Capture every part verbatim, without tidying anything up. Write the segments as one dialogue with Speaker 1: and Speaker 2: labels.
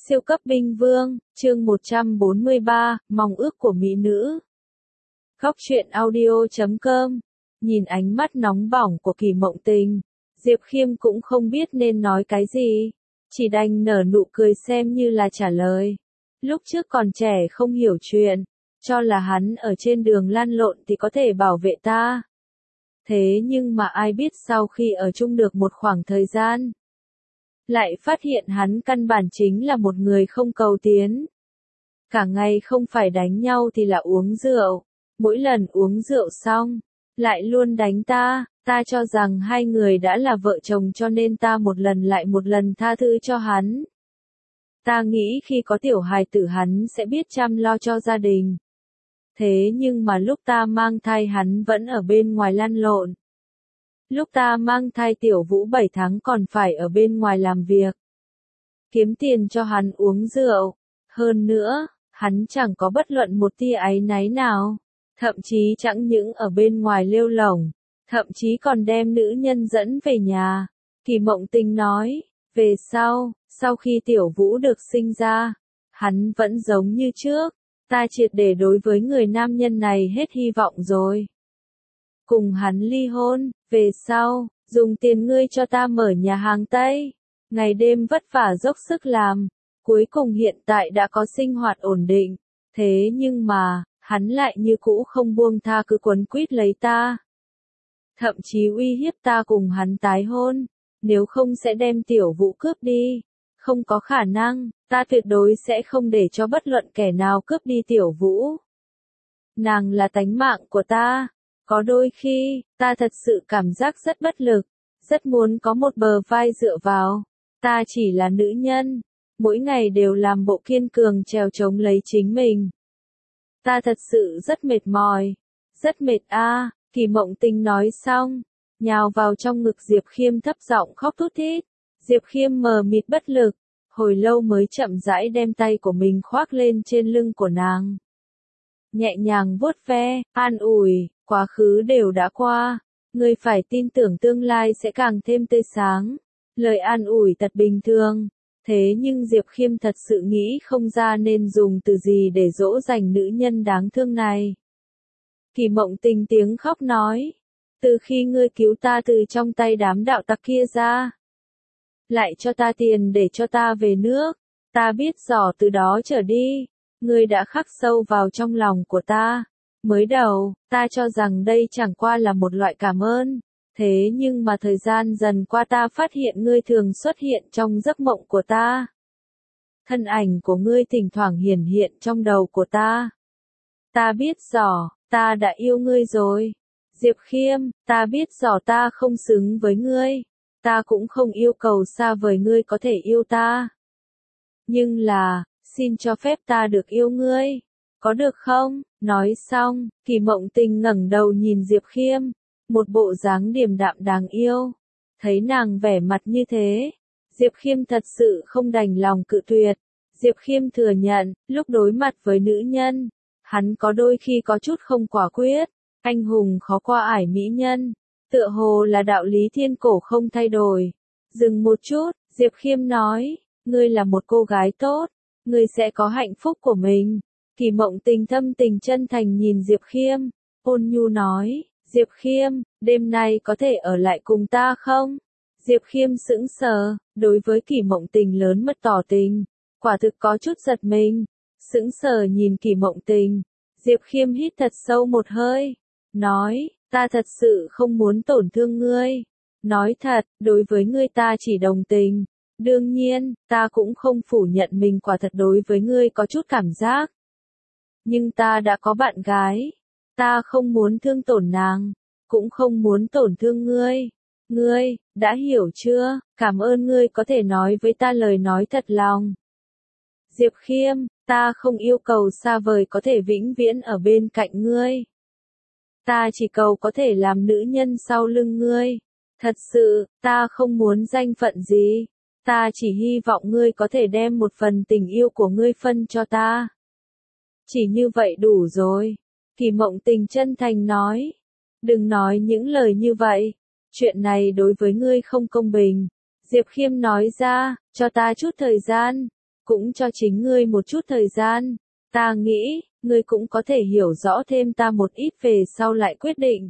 Speaker 1: Siêu cấp binh vương, chương một trăm bốn mươi ba, mong ước của mỹ nữ. Góc truyện audio chấm com. Nhìn ánh mắt nóng bỏng của Kỳ Mộng Tình, Diệp Khiêm cũng không biết nên nói cái gì, chỉ đành nở nụ cười xem như là trả lời. Lúc trước còn trẻ không hiểu chuyện, cho là hắn ở trên đường lăn lộn thì có thể bảo vệ ta. Thế nhưng mà ai biết sau khi ở chung được một khoảng thời gian, lại phát hiện hắn căn bản chính là một người không cầu tiến. Cả ngày không phải đánh nhau thì là uống rượu, mỗi lần uống rượu xong, lại luôn đánh ta, ta cho rằng hai người đã là vợ chồng cho nên ta một lần lại một lần tha thứ cho hắn. Ta nghĩ khi có tiểu hài tử hắn sẽ biết chăm lo cho gia đình. Thế nhưng mà lúc ta mang thai hắn vẫn ở bên ngoài lăn lộn. Lúc ta mang thai tiểu Vũ bảy tháng còn phải ở bên ngoài làm việc, kiếm tiền cho hắn uống rượu. Hơn nữa, hắn chẳng có bất luận một tia áy náy nào, thậm chí chẳng những ở bên ngoài lêu lổng, thậm chí còn đem nữ nhân dẫn về nhà. Kỳ Mộng Tình nói, về sau, sau khi tiểu Vũ được sinh ra, hắn vẫn giống như trước, ta triệt để đối với người nam nhân này hết hy vọng rồi. Cùng hắn ly hôn, về sau, dùng tiền ngươi cho ta mở nhà hàng Tây, ngày đêm vất vả dốc sức làm, cuối cùng hiện tại đã có sinh hoạt ổn định, thế nhưng mà, hắn lại như cũ không buông tha cứ quấn quýt lấy ta. Thậm chí uy hiếp ta cùng hắn tái hôn, nếu không sẽ đem tiểu Vũ cướp đi, không có khả năng, ta tuyệt đối sẽ không để cho bất luận kẻ nào cướp đi tiểu Vũ. Nàng là tánh mạng của ta. Có đôi khi, ta thật sự cảm giác rất bất lực, rất muốn có một bờ vai dựa vào. Ta chỉ là nữ nhân, mỗi ngày đều làm bộ kiên cường trèo chống lấy chính mình. Ta thật sự rất mệt mỏi, rất mệt a. À. Kỳ Mộng Tình nói xong, nhào vào trong ngực Diệp Khiêm thấp giọng khóc thút thít. Diệp Khiêm mờ mịt bất lực, hồi lâu mới chậm rãi đem tay của mình khoác lên trên lưng của nàng. Nhẹ nhàng vuốt ve, an ủi, quá khứ đều đã qua, ngươi phải tin tưởng tương lai sẽ càng thêm tươi sáng. Lời an ủi thật bình thường, thế nhưng Diệp Khiêm thật sự nghĩ không ra nên dùng từ gì để dỗ dành nữ nhân đáng thương này. Kỳ Mộng Tình tiếng khóc nói, từ khi ngươi cứu ta từ trong tay đám đạo tặc kia ra, lại cho ta tiền để cho ta về nước, ta biết rõ từ đó trở đi, ngươi đã khắc sâu vào trong lòng của ta. Mới đầu, ta cho rằng đây chẳng qua là một loại cảm ơn, thế nhưng mà thời gian dần qua ta phát hiện ngươi thường xuất hiện trong giấc mộng của ta. Thân ảnh của ngươi thỉnh thoảng hiển hiện trong đầu của ta. Ta biết rõ, ta đã yêu ngươi rồi. Diệp Khiêm, ta biết rõ ta không xứng với ngươi, ta cũng không yêu cầu xa vời ngươi có thể yêu ta. Nhưng là, xin cho phép ta được yêu ngươi, có được không? Nói xong, Kỳ Mộng Tình ngẩng đầu nhìn Diệp Khiêm, một bộ dáng điềm đạm đáng yêu. Thấy nàng vẻ mặt như thế, Diệp Khiêm thật sự không đành lòng cự tuyệt. Diệp Khiêm thừa nhận, lúc đối mặt với nữ nhân, hắn có đôi khi có chút không quả quyết, anh hùng khó qua ải mỹ nhân, tựa hồ là đạo lý thiên cổ không thay đổi. Dừng một chút, Diệp Khiêm nói, ngươi là một cô gái tốt, ngươi sẽ có hạnh phúc của mình. Kỳ Mộng Tình thâm tình chân thành nhìn Diệp Khiêm, ôn nhu nói, Diệp Khiêm, đêm nay có thể ở lại cùng ta không? Diệp Khiêm sững sờ, đối với Kỳ Mộng Tình lớn mật tỏ tình, quả thực có chút giật mình, sững sờ nhìn Kỳ Mộng Tình. Diệp Khiêm hít thật sâu một hơi, nói, ta thật sự không muốn tổn thương ngươi. Nói thật, đối với ngươi ta chỉ đồng tình. Đương nhiên, ta cũng không phủ nhận mình quả thật đối với ngươi có chút cảm giác. Nhưng ta đã có bạn gái, ta không muốn thương tổn nàng, cũng không muốn tổn thương ngươi. Ngươi, đã hiểu chưa? Cảm ơn ngươi có thể nói với ta lời nói thật lòng. Diệp Khiêm, ta không yêu cầu xa vời có thể vĩnh viễn ở bên cạnh ngươi. Ta chỉ cầu có thể làm nữ nhân sau lưng ngươi. Thật sự, ta không muốn danh phận gì. Ta chỉ hy vọng ngươi có thể đem một phần tình yêu của ngươi phân cho ta. Chỉ như vậy đủ rồi. Kỳ Mộng Tình chân thành nói. Đừng nói những lời như vậy. Chuyện này đối với ngươi không công bình. Diệp Khiêm nói ra, cho ta chút thời gian. cũng cho chính ngươi một chút thời gian. Ta nghĩ, ngươi cũng có thể hiểu rõ thêm ta một ít về sau lại quyết định.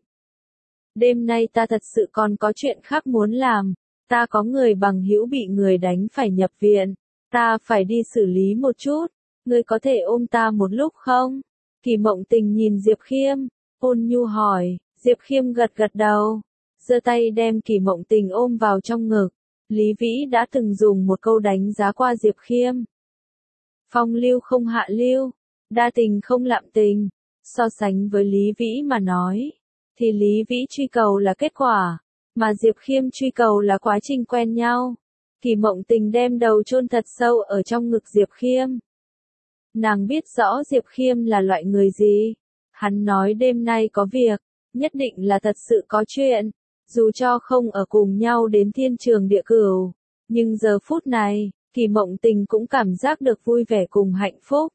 Speaker 1: Đêm nay ta thật sự còn có chuyện khác muốn làm. Ta có người bằng hữu bị người đánh phải nhập viện. Ta phải đi xử lý một chút. Ngươi có thể ôm ta một lúc không? Kỳ Mộng Tình nhìn Diệp Khiêm, ôn nhu hỏi. Diệp Khiêm gật gật đầu, giơ tay đem Kỳ Mộng Tình ôm vào trong ngực. Lý Vĩ đã từng dùng một câu đánh giá qua Diệp Khiêm. Phong lưu không hạ lưu, đa tình không lạm tình. So sánh với Lý Vĩ mà nói, thì Lý Vĩ truy cầu là kết quả, mà Diệp Khiêm truy cầu là quá trình quen nhau. Kỳ Mộng Tình đem đầu chôn thật sâu ở trong ngực Diệp Khiêm. Nàng biết rõ Diệp Khiêm là loại người gì. Hắn nói đêm nay có việc, nhất định là thật sự có chuyện. Dù cho không ở cùng nhau đến thiên trường địa cửu, nhưng giờ phút này, Kỳ Mộng Tình cũng cảm giác được vui vẻ cùng hạnh phúc.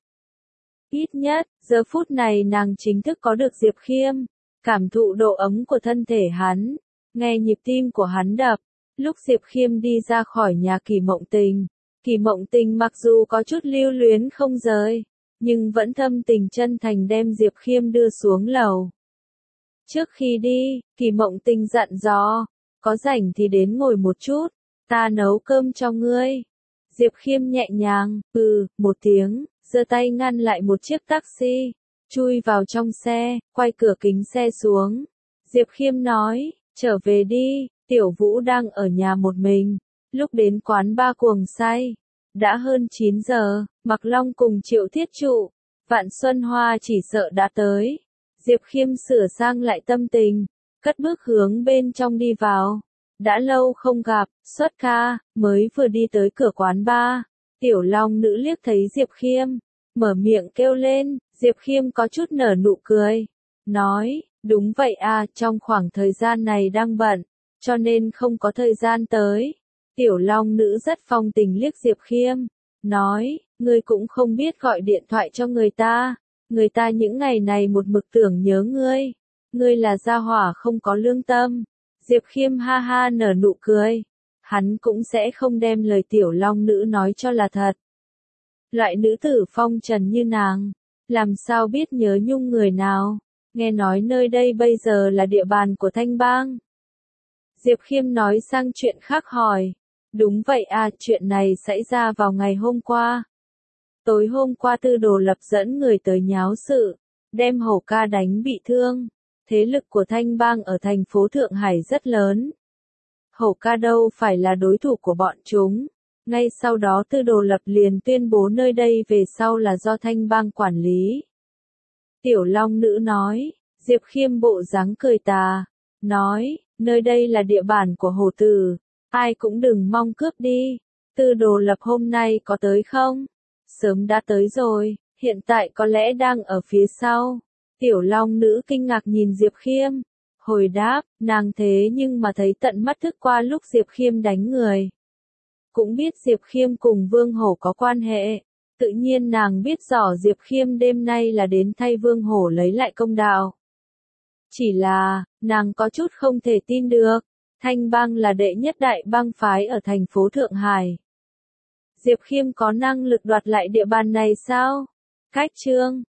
Speaker 1: Ít nhất, giờ phút này nàng chính thức có được Diệp Khiêm, cảm thụ độ ấm của thân thể hắn, nghe nhịp tim của hắn đập. Lúc Diệp Khiêm đi ra khỏi nhà Kỳ Mộng Tình, Kỳ Mộng Tình mặc dù có chút lưu luyến không rời, nhưng vẫn thâm tình chân thành đem Diệp Khiêm đưa xuống lầu. Trước khi đi, Kỳ Mộng Tình dặn dò, có rảnh thì đến ngồi một chút, ta nấu cơm cho ngươi. Diệp Khiêm nhẹ nhàng, ừ, một tiếng, giơ tay ngăn lại một chiếc taxi, chui vào trong xe, quay cửa kính xe xuống. Diệp Khiêm nói, trở về đi, Tiểu Vũ đang ở nhà một mình. Lúc đến quán ba cuồng say, đã hơn chín giờ, Mặc Long cùng Triệu Thiết Trụ, Vạn Xuân Hoa chỉ sợ đã tới. Diệp Khiêm sửa sang lại tâm tình, cất bước hướng bên trong đi vào. Đã lâu không gặp, xuất ca, mới vừa đi tới cửa quán ba. Tiểu Long nữ liếc thấy Diệp Khiêm, mở miệng kêu lên. Diệp Khiêm có chút nở nụ cười, nói, đúng vậy à, trong khoảng thời gian này đang bận, cho nên không có thời gian tới. Tiểu Long nữ rất phong tình liếc Diệp Khiêm, nói, ngươi cũng không biết gọi điện thoại cho người ta, người ta những ngày này một mực tưởng nhớ ngươi, ngươi là gia hỏa không có lương tâm. Diệp Khiêm ha ha nở nụ cười, hắn cũng sẽ không đem lời Tiểu Long nữ nói cho là thật. Loại nữ tử phong trần như nàng, làm sao biết nhớ nhung người nào, nghe nói nơi đây bây giờ là địa bàn của Thanh Bang. Diệp Khiêm nói sang chuyện khác hỏi, đúng vậy à, chuyện này xảy ra vào ngày hôm qua. Tối hôm qua Tư Đồ Lập dẫn người tới nháo sự, đem Hổ ca đánh bị thương. Thế lực của Thanh Bang ở thành phố Thượng Hải rất lớn. Hổ ca đâu phải là đối thủ của bọn chúng. Ngay sau đó Tư Đồ Lập liền tuyên bố nơi đây về sau là do Thanh Bang quản lý. Tiểu Long nữ nói, Diệp Khiêm bộ dáng cười tà, nói, nơi đây là địa bàn của Hổ tử, ai cũng đừng mong cướp đi. Tư Đồ Lập hôm nay có tới không? Sớm đã tới rồi, hiện tại có lẽ đang ở phía sau. Tiểu Long nữ kinh ngạc nhìn Diệp Khiêm, hồi đáp, nàng thế nhưng mà thấy tận mắt thức qua lúc Diệp Khiêm đánh người. Cũng biết Diệp Khiêm cùng Vương Hổ có quan hệ, tự nhiên nàng biết rõ Diệp Khiêm đêm nay là đến thay Vương Hổ lấy lại công đạo. Chỉ là, nàng có chút không thể tin được, Thanh Bang là đệ nhất đại bang phái ở thành phố Thượng Hải. Diệp Khiêm có năng lực đoạt lại địa bàn này sao? Cách chương